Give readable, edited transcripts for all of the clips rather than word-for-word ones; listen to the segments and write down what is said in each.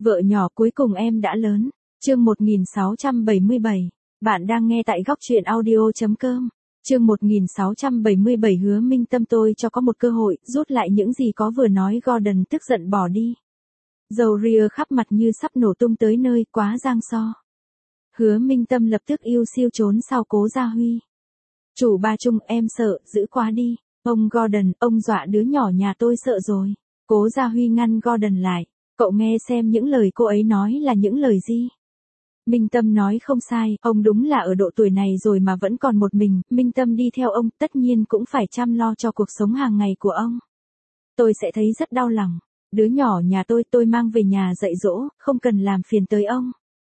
Vợ nhỏ cuối cùng em đã lớn. Chương 1677. Bạn đang nghe tại góc truyện audio.com. Chương 1677 Hứa Minh Tâm tôi cho có một cơ hội, rút lại những gì có vừa nói. Gordon tức giận bỏ đi. Dầu ria khắp mặt như sắp nổ tung tới nơi, quá giang so. Hứa Minh Tâm lập tức yêu siêu trốn sau Cố Gia Huy. Chủ Ba Trung, em sợ, giữ quá đi. Ông Gordon, ông dọa đứa nhỏ nhà tôi sợ rồi. Cố Gia Huy ngăn Gordon lại. Cậu nghe xem những lời cô ấy nói là những lời gì. Minh Tâm nói không sai, ông đúng là ở độ tuổi này rồi mà vẫn còn một mình. Minh Tâm đi theo ông, tất nhiên cũng phải chăm lo cho cuộc sống hàng ngày của ông. Tôi sẽ thấy rất đau lòng. Đứa nhỏ nhà tôi mang về nhà dạy dỗ, không cần làm phiền tới ông.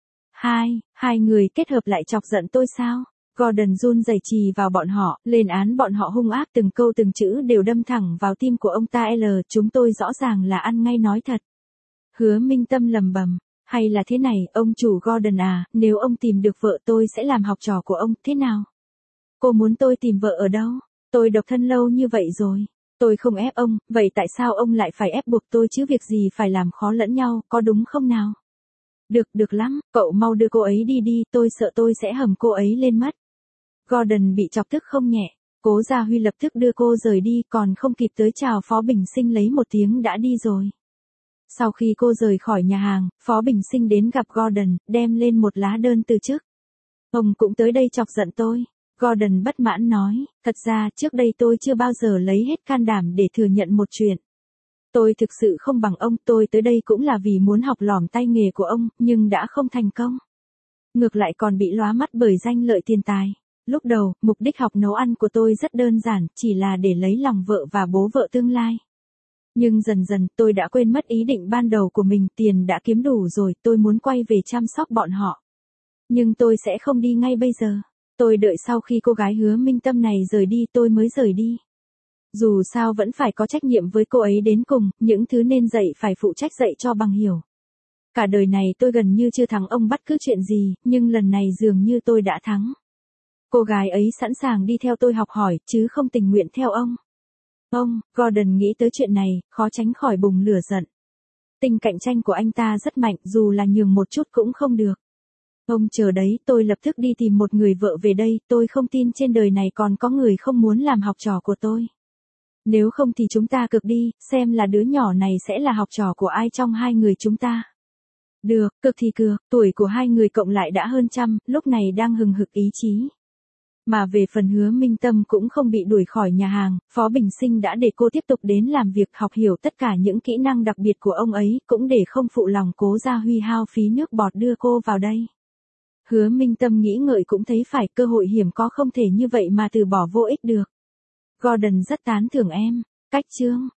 Hai người kết hợp lại chọc giận tôi sao? Gordon run rẩy chì vào bọn họ, lên án bọn họ hung ác, từng câu từng chữ đều đâm thẳng vào tim của ông ta. Chúng tôi rõ ràng là ăn ngay nói thật. Hứa Minh Tâm lầm bầm, hay là thế này, ông chủ Gordon à, nếu ông tìm được vợ tôi sẽ làm học trò của ông, thế nào? Cô muốn tôi tìm vợ ở đâu? Tôi độc thân lâu như vậy rồi. Tôi không ép ông, vậy tại sao ông lại phải ép buộc tôi chứ, việc gì phải làm khó lẫn nhau, có đúng không nào? Được lắm, cậu mau đưa cô ấy đi, tôi sợ tôi sẽ hầm cô ấy lên mất. Gordon bị chọc tức không nhẹ. Cố Gia Huy lập tức đưa cô rời đi, còn không kịp tới chào Phó Bình Sinh lấy một tiếng đã đi rồi. Sau khi cô rời khỏi nhà hàng, Phó Bình Sinh đến gặp Gordon, đem lên một lá đơn từ chức. Ông cũng tới đây chọc giận tôi. Gordon bất mãn nói, thật ra trước đây tôi chưa bao giờ lấy hết can đảm để thừa nhận một chuyện. Tôi thực sự không bằng ông, tôi tới đây cũng là vì muốn học lỏm tay nghề của ông, nhưng đã không thành công. Ngược lại còn bị lóa mắt bởi danh lợi tiền tài. Lúc đầu, mục đích học nấu ăn của tôi rất đơn giản, chỉ là để lấy lòng vợ và bố vợ tương lai. Nhưng dần dần tôi đã quên mất ý định ban đầu của mình, tiền đã kiếm đủ rồi, tôi muốn quay về chăm sóc bọn họ. Nhưng tôi sẽ không đi ngay bây giờ. Tôi đợi sau khi cô gái Hứa Minh Tâm này rời đi tôi mới rời đi. Dù sao vẫn phải có trách nhiệm với cô ấy đến cùng, những thứ nên dạy phải phụ trách dạy cho bằng hiểu. Cả đời này tôi gần như chưa thắng ông bất cứ chuyện gì, nhưng lần này dường như tôi đã thắng. Cô gái ấy sẵn sàng đi theo tôi học hỏi, chứ không tình nguyện theo ông. Gordon nghĩ tới chuyện này, khó tránh khỏi bùng lửa giận. Tính cạnh tranh của anh ta rất mạnh, dù là nhường một chút cũng không được. Ông chờ đấy, tôi lập tức đi tìm một người vợ về đây, tôi không tin trên đời này còn có người không muốn làm học trò của tôi. Nếu không thì chúng ta cực đi, xem là đứa nhỏ này sẽ là học trò của ai trong hai người chúng ta. Được, cực thì cực, tuổi của hai người cộng lại đã hơn trăm, lúc này đang hừng hực ý chí. Mà về phần Hứa Minh Tâm cũng không bị đuổi khỏi nhà hàng, Phó Bình Sinh đã để cô tiếp tục đến làm việc, học hiểu tất cả những kỹ năng đặc biệt của ông ấy, cũng để không phụ lòng Cố Gia Huy hao phí nước bọt đưa cô vào đây. Hứa Minh Tâm nghĩ ngợi cũng thấy phải, cơ hội hiếm có không thể như vậy mà từ bỏ vô ích được. Gordon rất tán thưởng em. Cách chương